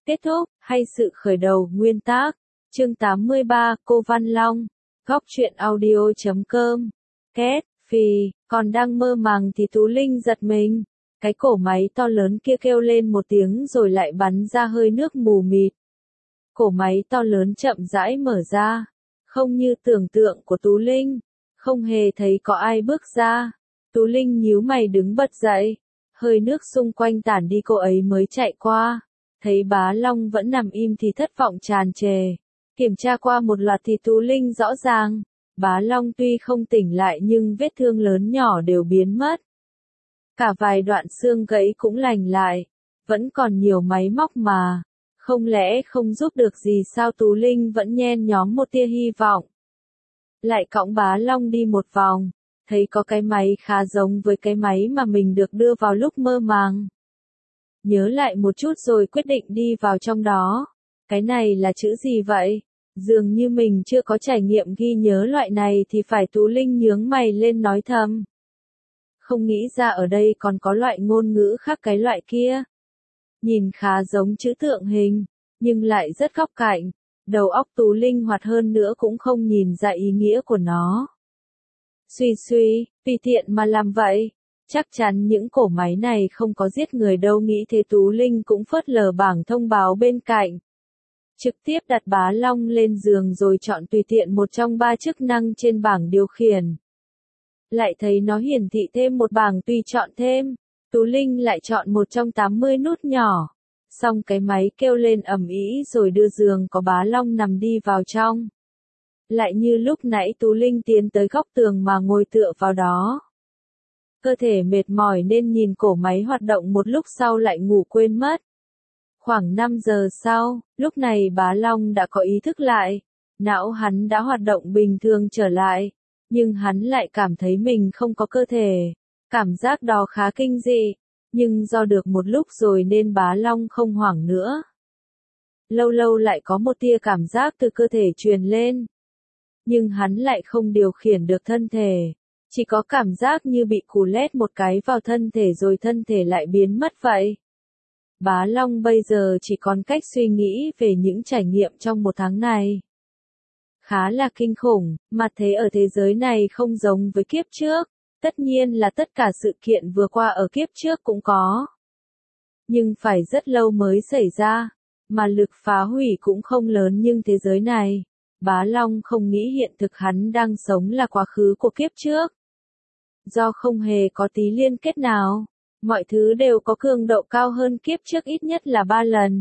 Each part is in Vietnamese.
Kết thúc, hay sự khởi đầu, nguyên tác. Chương 83, Cô Văn Long. Góc truyện audio.com. Kết, phì, còn đang mơ màng thì Tú Linh giật mình. Cái cổ máy to lớn kia kêu lên một tiếng rồi lại bắn ra hơi nước mù mịt. Cổ máy to lớn chậm rãi mở ra. Không như tưởng tượng của Tú Linh. Không hề thấy có ai bước ra. Tú Linh nhíu mày đứng bật dậy. Hơi nước xung quanh tản đi cô ấy mới chạy qua. Thấy Bá Long vẫn nằm im thì thất vọng tràn trề. Kiểm tra qua một loạt thì Tú Linh rõ ràng. Bá Long tuy không tỉnh lại nhưng vết thương lớn nhỏ đều biến mất. Cả vài đoạn xương gãy cũng lành lại. Vẫn còn nhiều máy móc mà. Không lẽ không giúp được gì sao? Tú Linh vẫn nhen nhóm một tia hy vọng. Lại cõng Bá Long đi một vòng. Thấy có cái máy khá giống với cái máy mà mình được đưa vào lúc mơ màng. Nhớ lại một chút rồi quyết định đi vào trong đó. Cái này là chữ gì vậy? Dường như mình chưa có trải nghiệm ghi nhớ loại này thì phải. Tú Linh nhướng mày lên nói thầm. Không nghĩ ra ở đây còn có loại ngôn ngữ khác cái loại kia. Nhìn khá giống chữ tượng hình, nhưng lại rất góc cạnh. Đầu óc Tú Linh hoạt hơn nữa cũng không nhìn ra ý nghĩa của nó. Suy, tùy tiện mà làm vậy. Chắc chắn những cổ máy này không có giết người đâu, nghĩ thế Tú Linh cũng phớt lờ bảng thông báo bên cạnh. Trực tiếp đặt Bá Long lên giường rồi chọn tùy tiện một trong 3 chức năng trên bảng điều khiển. Lại thấy nó hiển thị thêm một bảng tùy chọn thêm. Tú Linh lại chọn một trong 80 nút nhỏ. Xong cái máy kêu lên ầm ĩ rồi đưa giường có Bá Long nằm đi vào trong. Lại như lúc nãy Tú Linh tiến tới góc tường mà ngồi tựa vào đó. Cơ thể mệt mỏi nên nhìn cổ máy hoạt động một lúc sau lại ngủ quên mất. Khoảng 5 giờ sau, lúc này Bá Long đã có ý thức lại. Não hắn đã hoạt động bình thường trở lại. Nhưng hắn lại cảm thấy mình không có cơ thể. Cảm giác đó khá kinh dị. Nhưng do được một lúc rồi nên Bá Long không hoảng nữa. Lâu lâu lại có một tia cảm giác từ cơ thể truyền lên. Nhưng hắn lại không điều khiển được thân thể. Chỉ có cảm giác như bị cù lét một cái vào thân thể rồi thân thể lại biến mất vậy. Bá Long bây giờ chỉ còn cách suy nghĩ về những trải nghiệm trong một tháng này. Khá là kinh khủng, mà thế ở thế giới này không giống với kiếp trước. Tất nhiên là tất cả sự kiện vừa qua ở kiếp trước cũng có. Nhưng phải rất lâu mới xảy ra. Mà lực phá hủy cũng không lớn nhưng thế giới này. Bá Long không nghĩ hiện thực hắn đang sống là quá khứ của kiếp trước. Do không hề có tí liên kết nào, mọi thứ đều có cường độ cao hơn kiếp trước ít nhất là 3 lần.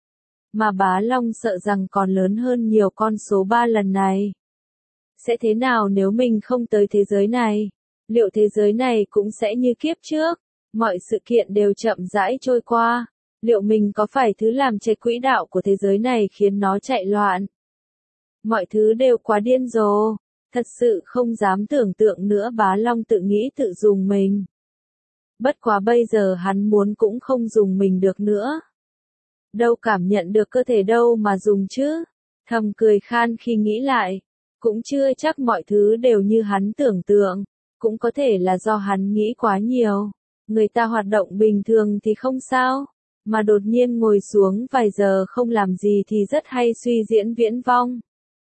Mà Bá Long sợ rằng còn lớn hơn nhiều con số 3 lần này. Sẽ thế nào nếu mình không tới thế giới này? Liệu thế giới này cũng sẽ như kiếp trước? Mọi sự kiện đều chậm rãi trôi qua. Liệu mình có phải thứ làm chạy quỹ đạo của thế giới này khiến nó chạy loạn? Mọi thứ đều quá điên rồ. Thật sự không dám tưởng tượng nữa. Bá Long tự nghĩ tự dùng mình. Bất quá bây giờ hắn muốn cũng không dùng mình được nữa. Đâu cảm nhận được cơ thể đâu mà dùng chứ. Thầm cười khan khi nghĩ lại. Cũng chưa chắc mọi thứ đều như hắn tưởng tượng. Cũng có thể là do hắn nghĩ quá nhiều. Người ta hoạt động bình thường thì không sao. Mà đột nhiên ngồi xuống vài giờ không làm gì thì rất hay suy diễn viễn vong.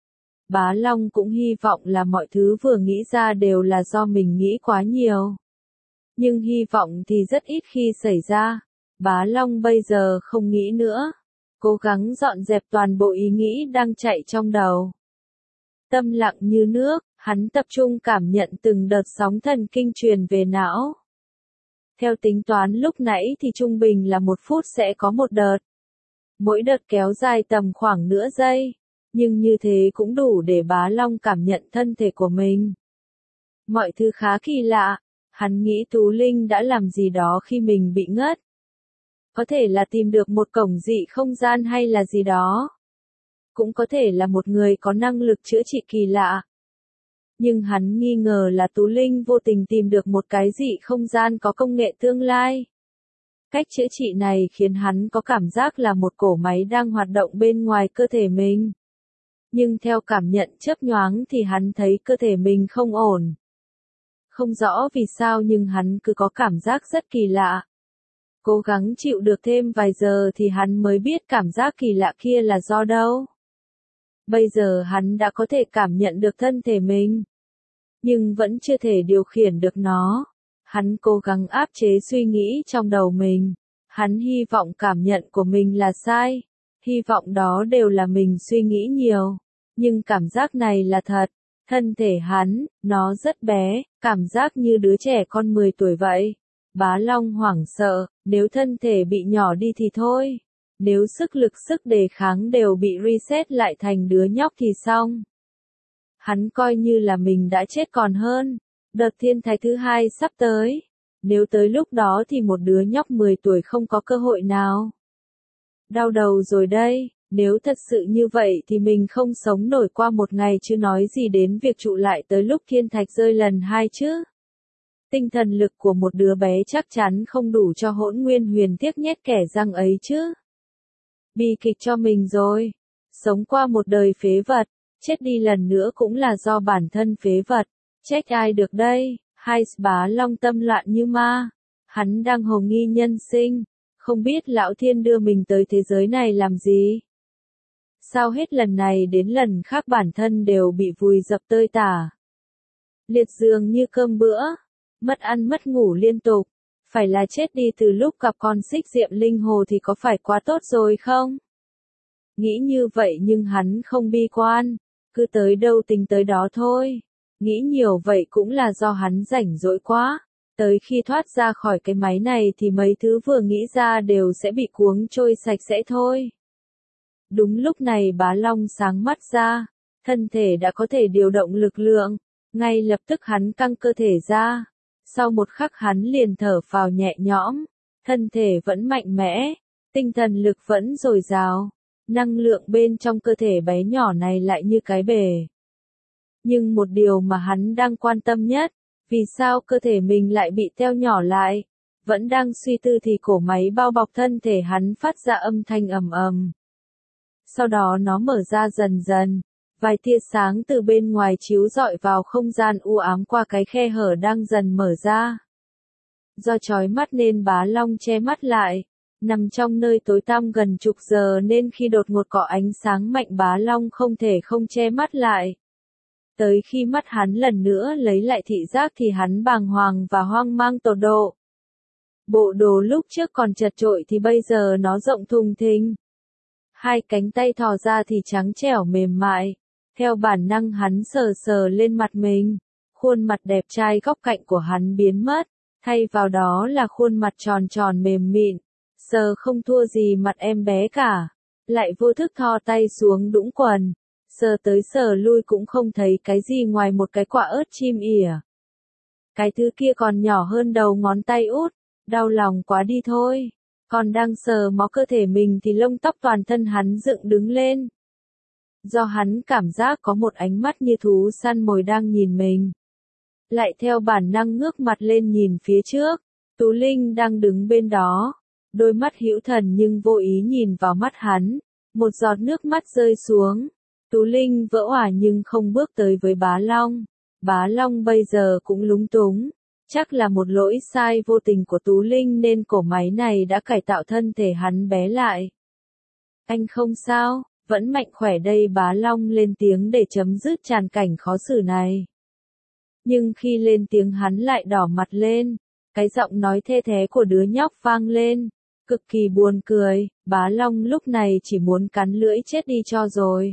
Bá Long cũng hy vọng là mọi thứ vừa nghĩ ra đều là do mình nghĩ quá nhiều. Nhưng hy vọng thì rất ít khi xảy ra. Bá Long bây giờ không nghĩ nữa. Cố gắng dọn dẹp toàn bộ ý nghĩ đang chạy trong đầu. Tâm lặng như nước, hắn tập trung cảm nhận từng đợt sóng thần kinh truyền về não. Theo tính toán lúc nãy thì trung bình là 1 phút sẽ có một đợt. Mỗi đợt kéo dài tầm khoảng nửa giây. Nhưng như thế cũng đủ để Bá Long cảm nhận thân thể của mình. Mọi thứ khá kỳ lạ. Hắn nghĩ Tú Linh đã làm gì đó khi mình bị ngất. Có thể là tìm được một cổng dị không gian hay là gì đó. Cũng có thể là một người có năng lực chữa trị kỳ lạ. Nhưng hắn nghi ngờ là Tú Linh vô tình tìm được một cái dị không gian có công nghệ tương lai. Cách chữa trị này khiến hắn có cảm giác là một cổ máy đang hoạt động bên ngoài cơ thể mình. Nhưng theo cảm nhận chớp nhoáng thì hắn thấy cơ thể mình không ổn. Không rõ vì sao nhưng hắn cứ có cảm giác rất kỳ lạ. Cố gắng chịu được thêm vài giờ thì hắn mới biết cảm giác kỳ lạ kia là do đâu. Bây giờ hắn đã có thể cảm nhận được thân thể mình, nhưng vẫn chưa thể điều khiển được nó. Hắn cố gắng áp chế suy nghĩ trong đầu mình. Hắn hy vọng cảm nhận của mình là sai. Hy vọng đó đều là mình suy nghĩ nhiều. Nhưng cảm giác này là thật. Thân thể hắn, nó rất bé, cảm giác như đứa trẻ con 10 tuổi vậy. Bá Long hoảng sợ, nếu thân thể bị nhỏ đi thì thôi. Nếu sức lực sức đề kháng đều bị reset lại thành đứa nhóc thì xong. Hắn coi như là mình đã chết còn hơn. Đợt thiên thai thứ hai sắp tới. Nếu tới lúc đó thì một đứa nhóc 10 tuổi không có cơ hội nào. Đau đầu rồi đây, nếu thật sự như vậy thì mình không sống nổi qua một ngày chứ nói gì đến việc trụ lại tới lúc thiên thạch rơi lần 2 chứ. Tinh thần lực của một đứa bé chắc chắn không đủ cho Hỗn Nguyên Huyền Thiết nhét kẻ răng ấy chứ. Bi kịch cho mình rồi. Sống qua một đời phế vật, chết đi lần nữa cũng là do bản thân phế vật. Trách ai được đây? Hai Bá Long tâm loạn như ma. Hắn đang hồ nghi nhân sinh. Không biết Lão Thiên đưa mình tới thế giới này làm gì? Sao hết lần này đến lần khác bản thân đều bị vùi dập tơi tả? Liệt giường như cơm bữa. Mất ăn mất ngủ liên tục. Phải là chết đi từ lúc gặp con Xích Diệm Linh Hồ thì có phải quá tốt rồi không? Nghĩ như vậy nhưng hắn không bi quan. Cứ tới đâu tính tới đó thôi. Nghĩ nhiều vậy cũng là do hắn rảnh rỗi quá. Tới khi thoát ra khỏi cái máy này thì mấy thứ vừa nghĩ ra đều sẽ bị cuống trôi sạch sẽ thôi. Đúng lúc này Bá Long sáng mắt ra. Thân thể đã có thể điều động lực lượng. Ngay lập tức hắn căng cơ thể ra. Sau một khắc hắn liền thở phào nhẹ nhõm. Thân thể vẫn mạnh mẽ. Tinh thần lực vẫn dồi dào. Năng lượng bên trong cơ thể bé nhỏ này lại như cái bể. Nhưng một điều mà hắn đang quan tâm nhất, vì sao cơ thể mình lại bị teo nhỏ lại? Vẫn đang suy tư thì cổ máy bao bọc thân thể hắn phát ra âm thanh ầm ầm. Sau đó nó mở ra dần dần, vài tia sáng từ bên ngoài chiếu rọi vào không gian u ám qua cái khe hở đang dần mở ra. Do chói mắt nên Bá Long che mắt lại, nằm trong nơi tối tăm gần chục giờ nên khi đột ngột có ánh sáng mạnh Bá Long không thể không che mắt lại. Tới khi mắt hắn lần nữa lấy lại thị giác thì hắn bàng hoàng và hoang mang tột độ. Bộ đồ lúc trước còn chật chội thì bây giờ nó rộng thùng thình. Hai cánh tay thò ra thì trắng trẻo mềm mại. Theo bản năng hắn sờ sờ lên mặt mình. Khuôn mặt đẹp trai góc cạnh của hắn biến mất. Thay vào đó là khuôn mặt tròn tròn mềm mịn. Sờ không thua gì mặt em bé cả. Lại vô thức thò tay xuống đũng quần. Sờ tới sờ lui cũng không thấy cái gì ngoài một cái quả ớt chim ỉa. Cái thứ kia còn nhỏ hơn đầu ngón tay út. Đau lòng quá đi thôi. Còn đang sờ mó cơ thể mình thì lông tóc toàn thân hắn dựng đứng lên. Do hắn cảm giác có một ánh mắt như thú săn mồi đang nhìn mình. Lại theo bản năng ngước mặt lên nhìn phía trước. Tú Linh đang đứng bên đó. Đôi mắt hữu thần nhưng vô ý nhìn vào mắt hắn. Một giọt nước mắt rơi xuống. Tú Linh vỡ òa nhưng không bước tới với Bá Long. Bá Long bây giờ cũng lúng túng. Chắc là một lỗi sai vô tình của Tú Linh nên cổ máy này đã cải tạo thân thể hắn bé lại. Anh không sao, vẫn mạnh khỏe đây Bá Long lên tiếng để chấm dứt tràn cảnh khó xử này. Nhưng khi lên tiếng hắn lại đỏ mặt lên. Cái giọng nói thê thé của đứa nhóc vang lên. Cực kỳ buồn cười, Bá Long lúc này chỉ muốn cắn lưỡi chết đi cho rồi.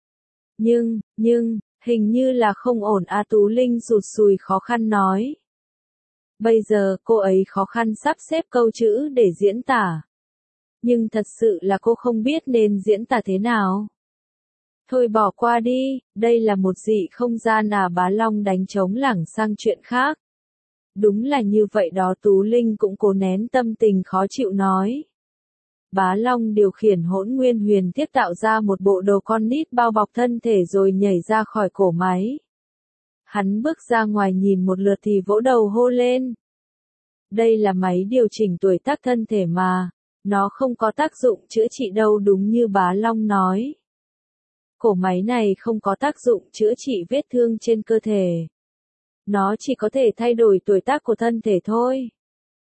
Nhưng, hình như là không ổn à Tú Linh rụt sùi khó khăn nói. Bây giờ cô ấy khó khăn sắp xếp câu chữ để diễn tả. Nhưng thật sự là cô không biết nên diễn tả thế nào. Thôi bỏ qua đi, đây là một dị không gian à Bá Long đánh trống lảng sang chuyện khác. Đúng là như vậy đó Tú Linh cũng cố nén tâm tình khó chịu nói. Bá Long điều khiển Hỗn Nguyên Huyền Thiết tạo ra một bộ đồ con nít bao bọc thân thể rồi nhảy ra khỏi cổ máy. Hắn bước ra ngoài nhìn một lượt thì vỗ đầu hô lên. Đây là máy điều chỉnh tuổi tác thân thể mà, nó không có tác dụng chữa trị đâu đúng như Bá Long nói. Cổ máy này không có tác dụng chữa trị vết thương trên cơ thể. Nó chỉ có thể thay đổi tuổi tác của thân thể thôi.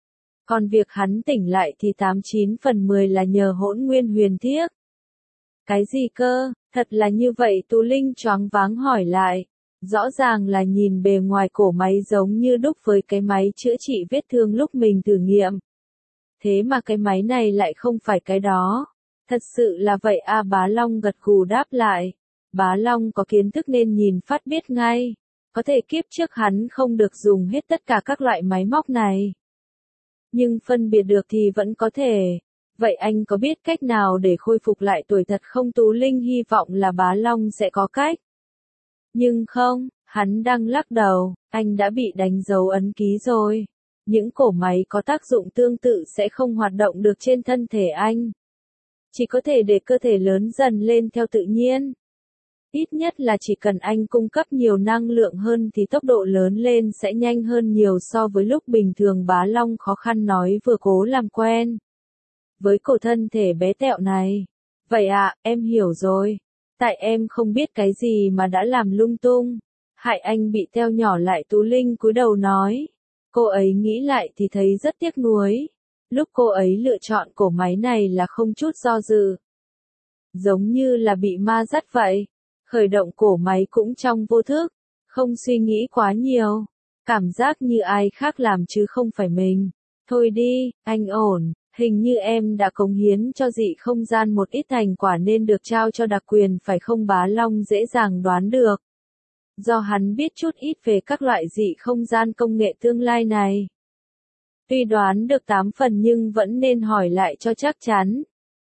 Còn việc hắn tỉnh lại thì 89 phần 10 là nhờ Hỗn Nguyên Huyền Thiếc. Cái gì cơ, thật là như vậy? Tú Linh choáng váng hỏi lại. Rõ ràng là nhìn bề ngoài cổ máy giống như đúc với cái máy chữa trị vết thương lúc mình thử nghiệm. Thế mà cái máy này lại không phải cái đó. Thật sự là vậy à? Bá Long gật gù đáp lại. Bá Long có kiến thức nên nhìn phát biết ngay. Có thể kiếp trước hắn không được dùng hết tất cả các loại máy móc này. Nhưng phân biệt được thì vẫn có thể. Vậy anh có biết cách nào để khôi phục lại tuổi thật không? Tú Linh hy vọng là Bá Long sẽ có cách. Nhưng không, hắn đang lắc đầu, anh đã bị đánh dấu ấn ký rồi. Những cổ máy có tác dụng tương tự sẽ không hoạt động được trên thân thể anh. Chỉ có thể để cơ thể lớn dần lên theo tự nhiên. Ít nhất là chỉ cần anh cung cấp nhiều năng lượng hơn thì tốc độ lớn lên sẽ nhanh hơn nhiều so với lúc bình thường. Bá Long khó khăn nói vừa cố làm quen với cổ thân thể bé tẹo này. Vậy ạ, em hiểu rồi. Tại em không biết cái gì mà đã làm lung tung. Hại anh bị teo nhỏ lại. Tú Linh cúi đầu nói. Cô ấy nghĩ lại thì thấy rất tiếc nuối. Lúc cô ấy lựa chọn cổ máy này là không chút do dự. Giống như là bị ma dắt vậy. Khởi động cổ máy cũng trong vô thức. Không suy nghĩ quá nhiều. Cảm giác như ai khác làm chứ không phải mình. Thôi đi, anh ổn. Hình như em đã cống hiến cho dị không gian một ít thành quả nên được trao cho đặc quyền phải không? Bá Long dễ dàng đoán được. Do hắn biết chút ít về các loại dị không gian công nghệ tương lai này. Tuy đoán được 8 phần nhưng vẫn nên hỏi lại cho chắc chắn.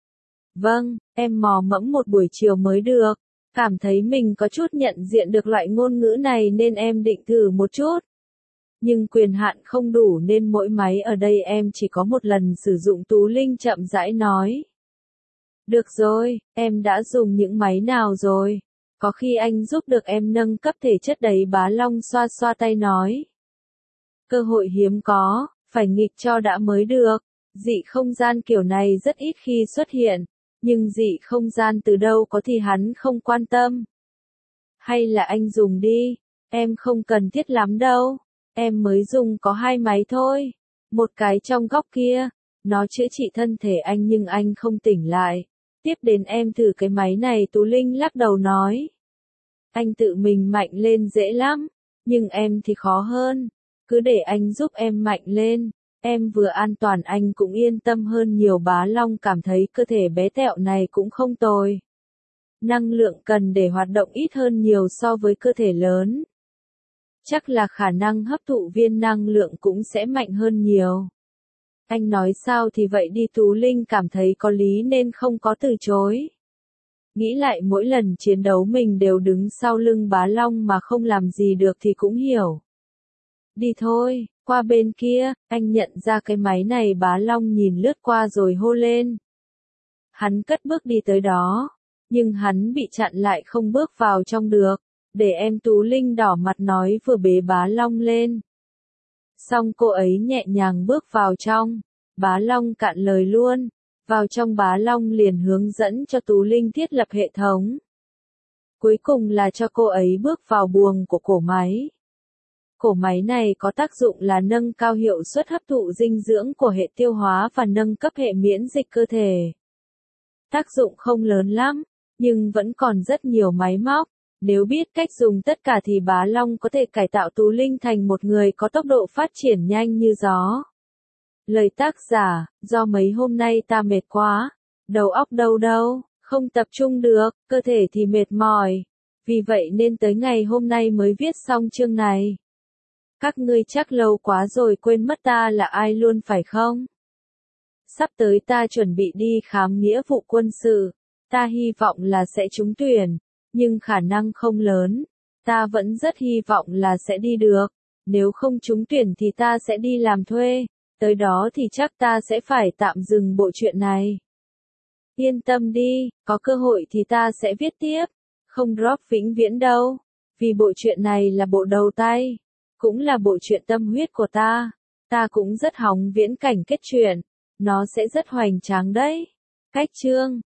Vâng, em mò mẫm một buổi chiều mới được. Cảm thấy mình có chút nhận diện được loại ngôn ngữ này nên em định thử một chút. Nhưng quyền hạn không đủ nên mỗi máy ở đây em chỉ có một lần sử dụng. Tú Linh chậm rãi nói. Được rồi, em đã dùng những máy nào rồi? Có khi anh giúp được em nâng cấp thể chất đấy. Bá Long xoa xoa tay nói. Cơ hội hiếm có, phải nghịch cho đã mới được. Dị không gian kiểu này rất ít khi xuất hiện. Nhưng dị không gian từ đâu có thì hắn không quan tâm. Hay là anh dùng đi, em không cần thiết lắm đâu. Em mới dùng có 2 máy thôi. Một cái trong góc kia, nó chữa trị thân thể anh nhưng anh không tỉnh lại. Tiếp đến em thử cái máy này. Tú Linh lắc đầu nói. Anh tự mình mạnh lên dễ lắm, nhưng em thì khó hơn. Cứ để anh giúp em mạnh lên. Em vừa an toàn anh cũng yên tâm hơn nhiều. Bá Long cảm thấy cơ thể bé tẹo này cũng không tồi. Năng lượng cần để hoạt động ít hơn nhiều so với cơ thể lớn. Chắc là khả năng hấp thụ viên năng lượng cũng sẽ mạnh hơn nhiều. Anh nói sao thì vậy đi. Tú Linh cảm thấy có lý nên không có từ chối. Nghĩ lại mỗi lần chiến đấu mình đều đứng sau lưng Bá Long mà không làm gì được thì cũng hiểu. Đi thôi, qua bên kia, anh nhận ra cái máy này. Bá Long nhìn lướt qua rồi hô lên. Hắn cất bước đi tới đó, nhưng hắn bị chặn lại không bước vào trong được. Để em. Tú Linh đỏ mặt nói vừa bế Bá Long lên. Xong cô ấy nhẹ nhàng bước vào trong. Bá Long cạn lời luôn. Vào trong Bá Long liền hướng dẫn cho Tú Linh thiết lập hệ thống. Cuối cùng là cho cô ấy bước vào buồng của cổ máy. Cổ máy này có tác dụng là nâng cao hiệu suất hấp thụ dinh dưỡng của hệ tiêu hóa và nâng cấp hệ miễn dịch cơ thể. Tác dụng không lớn lắm, nhưng vẫn còn rất nhiều máy móc. Nếu biết cách dùng tất cả thì Bá Long có thể cải tạo Tú Linh thành một người có tốc độ phát triển nhanh như gió. Lời tác giả, do mấy hôm nay ta mệt quá, đầu óc đâu, không tập trung được, cơ thể thì mệt mỏi. Vì vậy nên tới ngày hôm nay mới viết xong chương này. Các ngươi chắc lâu quá rồi quên mất ta là ai luôn phải không? Sắp tới ta chuẩn bị đi khám nghĩa vụ quân sự. Ta hy vọng là sẽ trúng tuyển, nhưng khả năng không lớn. Ta vẫn rất hy vọng là sẽ đi được. Nếu không trúng tuyển thì ta sẽ đi làm thuê. Tới đó thì chắc ta sẽ phải tạm dừng bộ truyện này. Yên tâm đi, có cơ hội thì ta sẽ viết tiếp. Không drop vĩnh viễn đâu. Vì bộ truyện này là bộ đầu tay. Cũng là bộ truyện tâm huyết của ta. Ta cũng rất hóng viễn cảnh kết truyện. Nó sẽ rất hoành tráng đấy. Cách chương